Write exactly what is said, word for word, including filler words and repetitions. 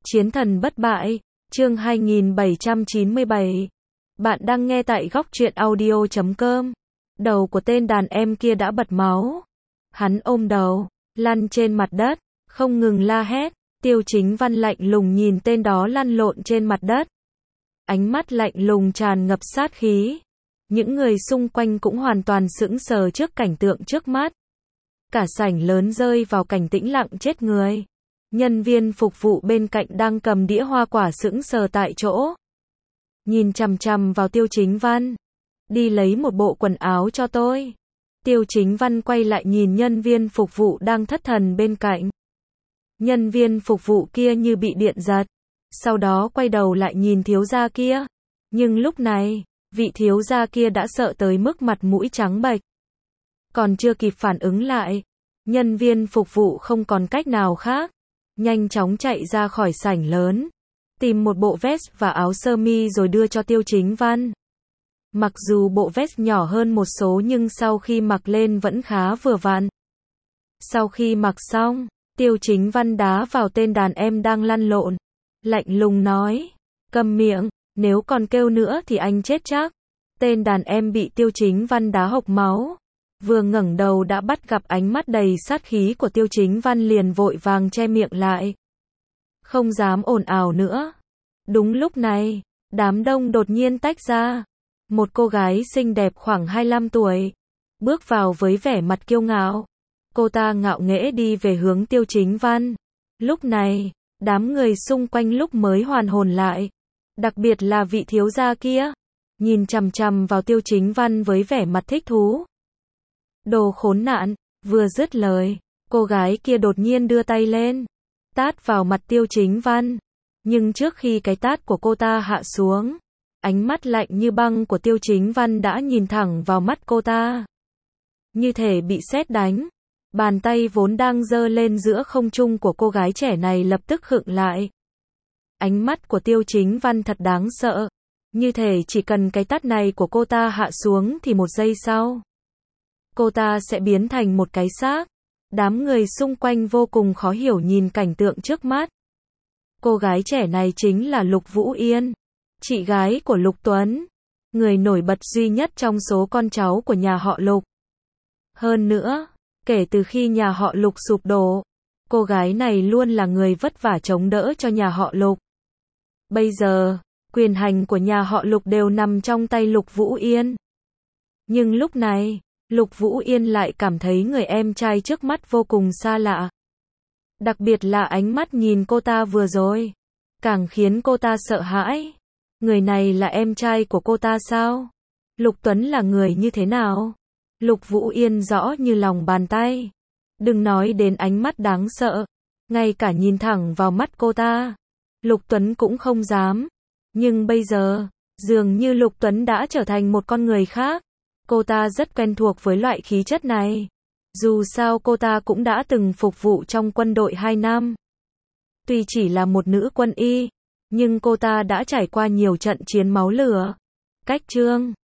Chiến thần bất bại, chương hai nghìn bảy trăm chín mươi bảy. Bạn đang nghe tại góc truyện audio chấm com. Đầu của tên đàn em kia đã bật máu. Hắn ôm đầu, lăn trên mặt đất, không ngừng la hét. Tiêu Chính Văn lạnh lùng nhìn tên đó lăn lộn trên mặt đất. Ánh mắt lạnh lùng tràn ngập sát khí. Những người xung quanh cũng hoàn toàn sững sờ trước cảnh tượng trước mắt. Cả sảnh lớn rơi vào cảnh tĩnh lặng chết người. Nhân viên phục vụ bên cạnh đang cầm đĩa hoa quả sững sờ tại chỗ. Nhìn chằm chằm vào Tiêu Chính Văn. Đi lấy một bộ quần áo cho tôi. Tiêu Chính Văn quay lại nhìn nhân viên phục vụ đang thất thần bên cạnh. Nhân viên phục vụ kia như bị điện giật. Sau đó quay đầu lại nhìn thiếu gia kia. Nhưng lúc này, vị thiếu gia kia đã sợ tới mức mặt mũi trắng bệch. Còn chưa kịp phản ứng lại, nhân viên phục vụ không còn cách nào khác. Nhanh chóng chạy ra khỏi sảnh lớn. Tìm một bộ vest và áo sơ mi rồi đưa cho Tiêu Chính Văn. Mặc dù bộ vest nhỏ hơn một số nhưng sau khi mặc lên vẫn khá vừa vặn. Sau khi mặc xong, Tiêu Chính Văn đá vào tên đàn em đang lăn lộn. Lạnh lùng nói, câm miệng, nếu còn kêu nữa thì anh chết chắc. Tên đàn em bị Tiêu Chính Văn đá hộc máu. Vừa ngẩng đầu đã bắt gặp ánh mắt đầy sát khí của Tiêu Chính Văn liền vội vàng che miệng lại. Không dám ồn ào nữa. Đúng lúc này, đám đông đột nhiên tách ra. Một cô gái xinh đẹp khoảng hai mươi lăm tuổi. Bước vào với vẻ mặt kiêu ngạo. Cô ta ngạo nghễ đi về hướng Tiêu Chính Văn. Lúc này, đám người xung quanh lúc mới hoàn hồn lại. Đặc biệt là vị thiếu gia kia. Nhìn chằm chằm vào Tiêu Chính Văn với vẻ mặt thích thú. Đồ khốn nạn, vừa dứt lời, cô gái kia đột nhiên đưa tay lên, tát vào mặt Tiêu Chính Văn. Nhưng trước khi cái tát của cô ta hạ xuống, ánh mắt lạnh như băng của Tiêu Chính Văn đã nhìn thẳng vào mắt cô ta. Như thể bị sét đánh, bàn tay vốn đang giơ lên giữa không trung của cô gái trẻ này lập tức khựng lại. Ánh mắt của Tiêu Chính Văn thật đáng sợ, như thể chỉ cần cái tát này của cô ta hạ xuống thì một giây sau, cô ta sẽ biến thành một cái xác. Đám người xung quanh vô cùng khó hiểu nhìn cảnh tượng trước mắt. Cô gái trẻ này chính là Lục Vũ Yên, chị gái của Lục Tuấn, người nổi bật duy nhất trong số con cháu của nhà họ Lục. Hơn nữa, kể từ khi nhà họ Lục sụp đổ, cô gái này luôn là người vất vả chống đỡ cho nhà họ Lục. Bây giờ, quyền hành của nhà họ Lục đều nằm trong tay Lục Vũ Yên. Nhưng lúc này, Lục Vũ Yên lại cảm thấy người em trai trước mắt vô cùng xa lạ. Đặc biệt là ánh mắt nhìn cô ta vừa rồi, càng khiến cô ta sợ hãi. Người này là em trai của cô ta sao? Lục Tuấn là người như thế nào? Lục Vũ Yên rõ như lòng bàn tay. Đừng nói đến ánh mắt đáng sợ, ngay cả nhìn thẳng vào mắt cô ta, Lục Tuấn cũng không dám. Nhưng bây giờ, dường như Lục Tuấn đã trở thành một con người khác. Cô ta rất quen thuộc với loại khí chất này. Dù sao cô ta cũng đã từng phục vụ trong quân đội hai năm. Tuy chỉ là một nữ quân y, nhưng cô ta đã trải qua nhiều trận chiến máu lửa. Cách chương